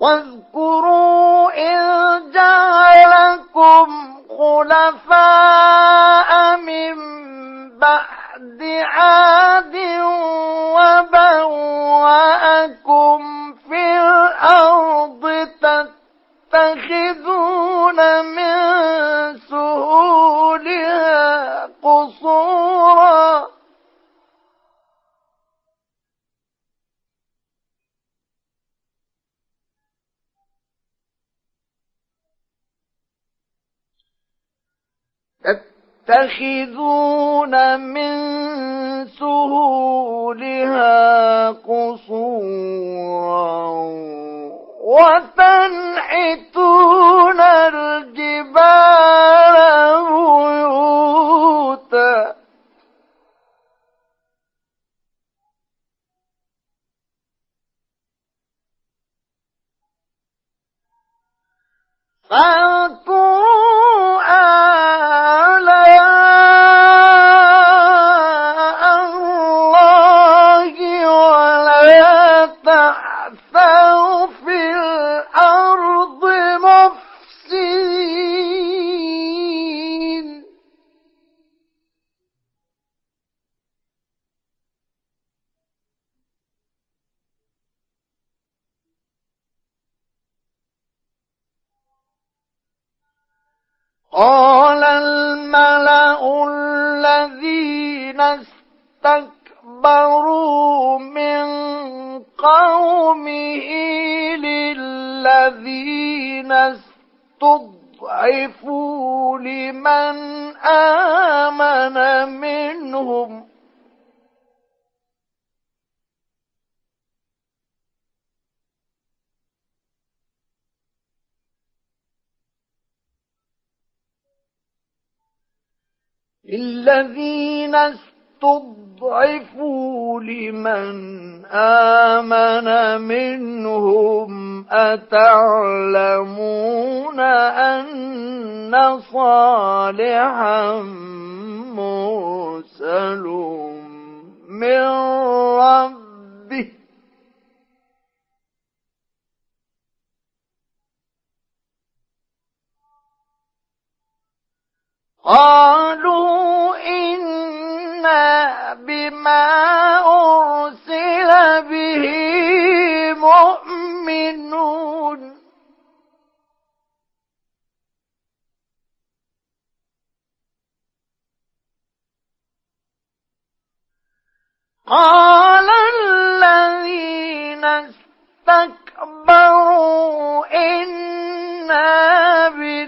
واذكروا إذ جعلكم خلفاء من بعد عاد وبوأكم في الأرض تتخذون من سهولها قصورا وتنحتون الجبال بيوتا فاذكروا آلاء الله ولا تعثوا في الأرض مفسدين قال الملأ الذين استكبروا من قومه للذين استضعفوا لمن آمن منهم آمن منهم أتعلمون أن صالحا مرسل من ربه قالوا إنا بما أرسل به مؤمنون قال الذين استكبروا إنا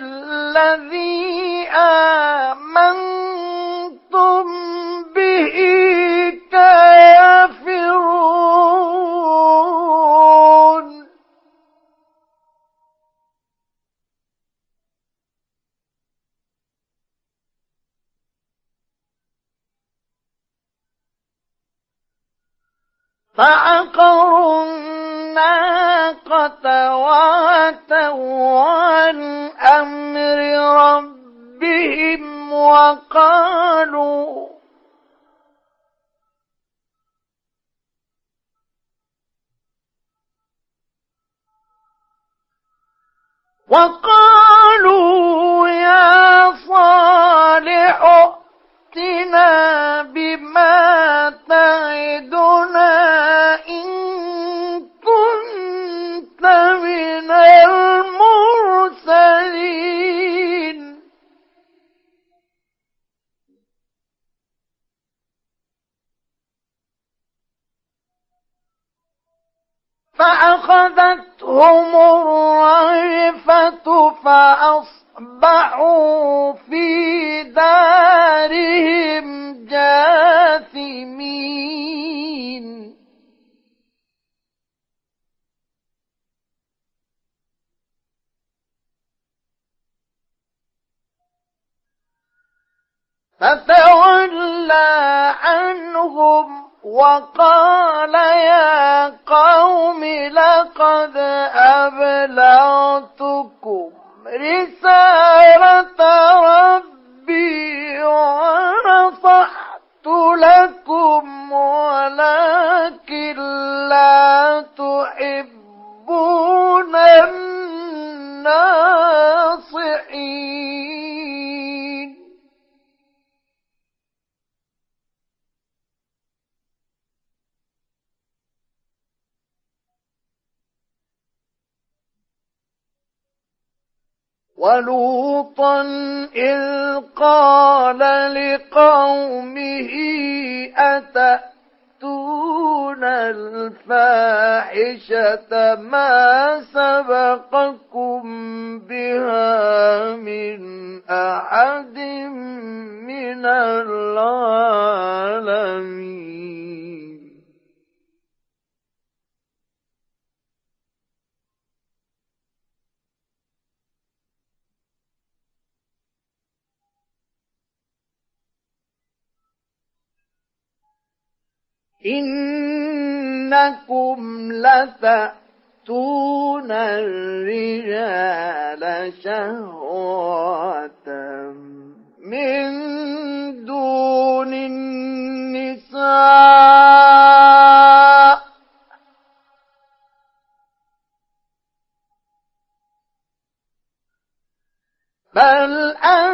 بالذي آمنتم به كافرون فعقروا الناقة وعتوا عن أمر ربهم وقالوا يا صالح ائتنا بما تعدنا إن كنت من المرسلين فأخذتهم الرجفة فأصبحوا في دارهم جاثمين فتولى عنهم وقال يا قوم لقد أبلغتكم رسالة ربي ونصحت لكم ولكن لا تحبون ولوطا إذ قال لقومه أتأتون الفاحشة ما سبقكم بها من أحد من العالمين إنكم لتأتون الرجال شهوة من دون النساء بل